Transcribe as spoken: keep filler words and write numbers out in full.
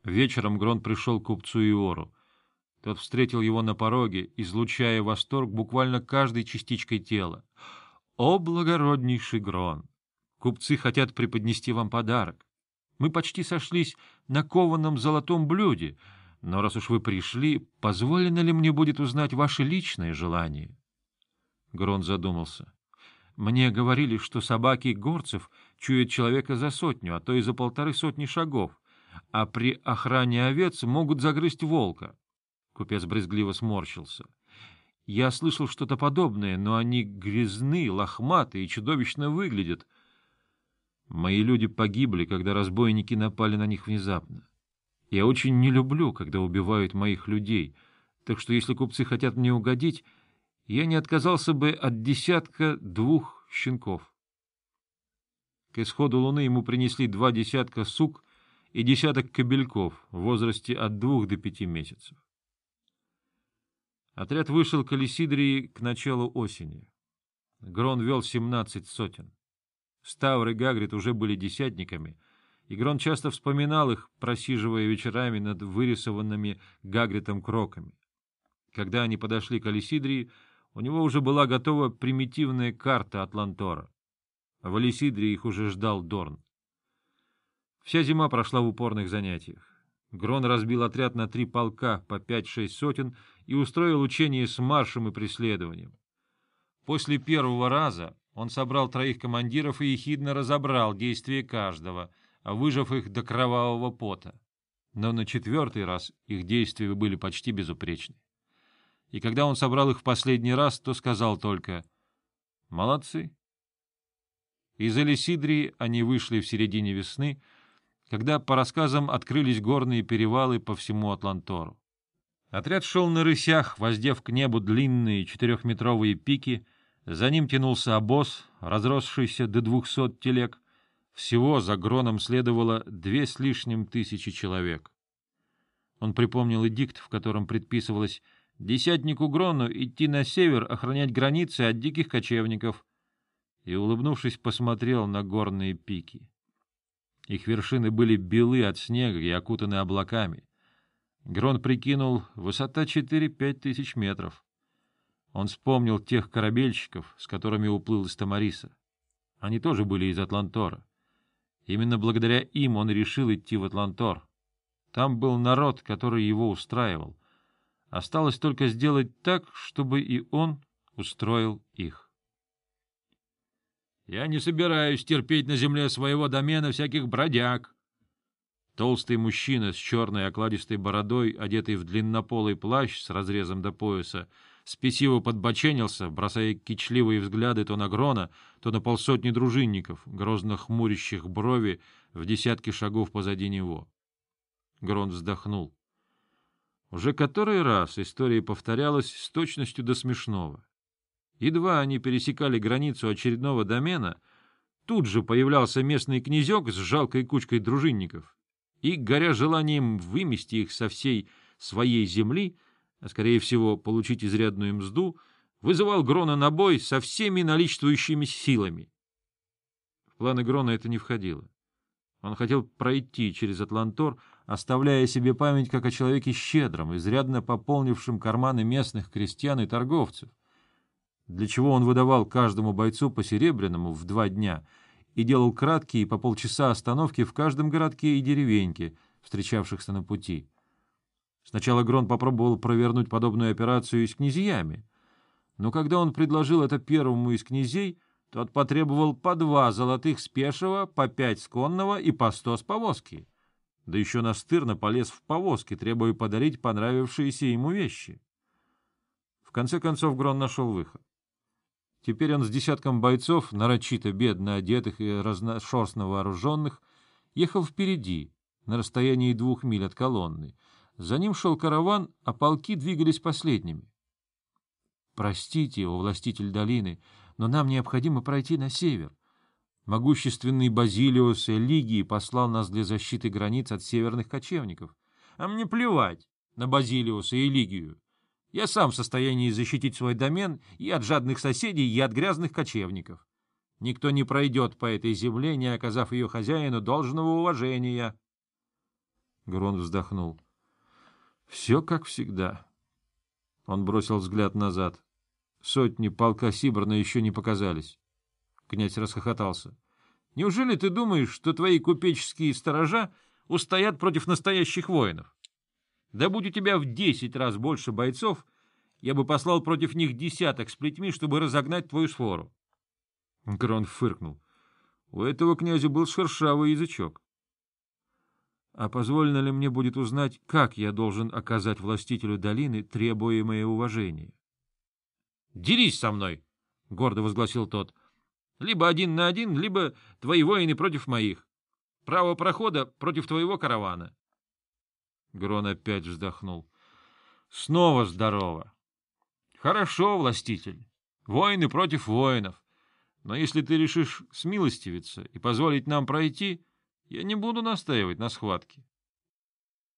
Вечером Грон пришел к купцу Иору. Тот встретил его на пороге, излучая восторг буквально каждой частичкой тела. — О, благороднейший Грон! Купцы хотят преподнести вам подарок. Мы почти сошлись на кованом золотом блюде, но раз уж вы пришли, позволено ли мне будет узнать ваши личные желания? Грон задумался. Мне говорили, что собаки горцев чуют человека за сотню, а то и за полторы сотни шагов, а при охране овец могут загрызть волка. Купец брезгливо сморщился. Я слышал что-то подобное, но они грязны, лохматы и чудовищно выглядят. Мои люди погибли, когда разбойники напали на них внезапно. Я очень не люблю, когда убивают моих людей, так что если купцы хотят мне угодить, я не отказался бы от десятка двух щенков. К исходу луны ему принесли два десятка сук и десяток кобельков в возрасте от двух до пяти месяцев. Отряд вышел к Алисидрии к началу осени. Грон вел семнадцать сотен. Ставр и Гагрид уже были десятниками, и Грон часто вспоминал их, просиживая вечерами над вырисованными Гагридом кроками. Когда они подошли к Алисидрии, у него уже была готова примитивная карта Атлантора. В Алисидрии их уже ждал Дорн. Вся зима прошла в упорных занятиях. Грон разбил отряд на три полка по пять-шесть сотен и устроил учения с маршем и преследованием. После первого раза он собрал троих командиров и ехидно разобрал действия каждого, выжав их до кровавого пота. Но на четвертый раз их действия были почти безупречны. И когда он собрал их в последний раз, то сказал только «Молодцы». Из Алисидрии они вышли в середине весны, когда, по рассказам, открылись горные перевалы по всему Атлантору. Отряд шел на рысях, воздев к небу длинные четырехметровые пики, за ним тянулся обоз, разросшийся до двухсот телег. Всего за Гроном следовало две с лишним тысячи человек. Он припомнил эдикт, в котором предписывалось десятнику Грону идти на север охранять границы от диких кочевников, и, улыбнувшись, посмотрел на горные пики. Их вершины были белы от снега и окутаны облаками. Грон прикинул, высота четыре-пять тысяч метров. Он вспомнил тех корабельщиков, с которыми уплыл из Тамариса. Они тоже были из Атлантора. Именно благодаря им он решил идти в Атлантор. Там был народ, который его устраивал. Осталось только сделать так, чтобы и он устроил их. «Я не собираюсь терпеть на земле своего домена всяких бродяг». Толстый мужчина с черной окладистой бородой, одетый в длиннополый плащ с разрезом до пояса, спесиво подбоченился, бросая кичливые взгляды то на Грона, то на полсотни дружинников, грозно хмурящих брови в десятки шагов позади него. Грон вздохнул. Уже который раз история повторялась с точностью до смешного. Едва они пересекали границу очередного домена, тут же появлялся местный князек с жалкой кучкой дружинников и, горя желанием вымести их со всей своей земли, а, скорее всего, получить изрядную мзду, вызывал Грона на бой со всеми наличествующими силами. В планы Грона это не входило. Он хотел пройти через Атлантор, оставляя себе память как о человеке щедром, изрядно пополнившем карманы местных крестьян и торговцев, для чего он выдавал каждому бойцу по серебряному в два дня и делал краткие по полчаса остановки в каждом городке и деревеньке, встречавшихся на пути. Сначала Грон попробовал провернуть подобную операцию и с князьями, но когда он предложил это первому из князей, тот потребовал по два золотых с пешего, по пять с конного и по сто с повозки, да еще настырно полез в повозки, требуя подарить понравившиеся ему вещи. В конце концов Грон нашел выход. Теперь он с десятком бойцов, нарочито бедно одетых и разношерстно вооруженных, ехал впереди, на расстоянии двух миль от колонны. За ним шел караван, а полки двигались последними. — Простите, о властитель долины, но нам необходимо пройти на север. Могущественный Базилиус Элигии послал нас для защиты границ от северных кочевников. А мне плевать на Базилиуса и Элигию. Я сам в состоянии защитить свой домен и от жадных соседей, и от грязных кочевников. Никто не пройдет по этой земле, не оказав ее хозяину должного уважения. Грон вздохнул. — Все как всегда. Он бросил взгляд назад. Сотни полка Сибрана еще не показались. Князь расхохотался. — Неужели ты думаешь, что твои купеческие сторожа устоят против настоящих воинов? Да будь у тебя в десять раз больше бойцов, я бы послал против них десяток с плетьми, чтобы разогнать твою свору. Грон фыркнул. У этого князя был шершавый язычок. А позволено ли мне будет узнать, как я должен оказать властителю долины требуемое уважение? — Дерись со мной! — гордо возгласил тот. — Либо один на один, либо твои воины против моих. Право прохода против твоего каравана. Грон опять вздохнул. — Снова здорово. — Хорошо, властитель. Воины против воинов. Но если ты решишь смилостивиться и позволить нам пройти, я не буду настаивать на схватке.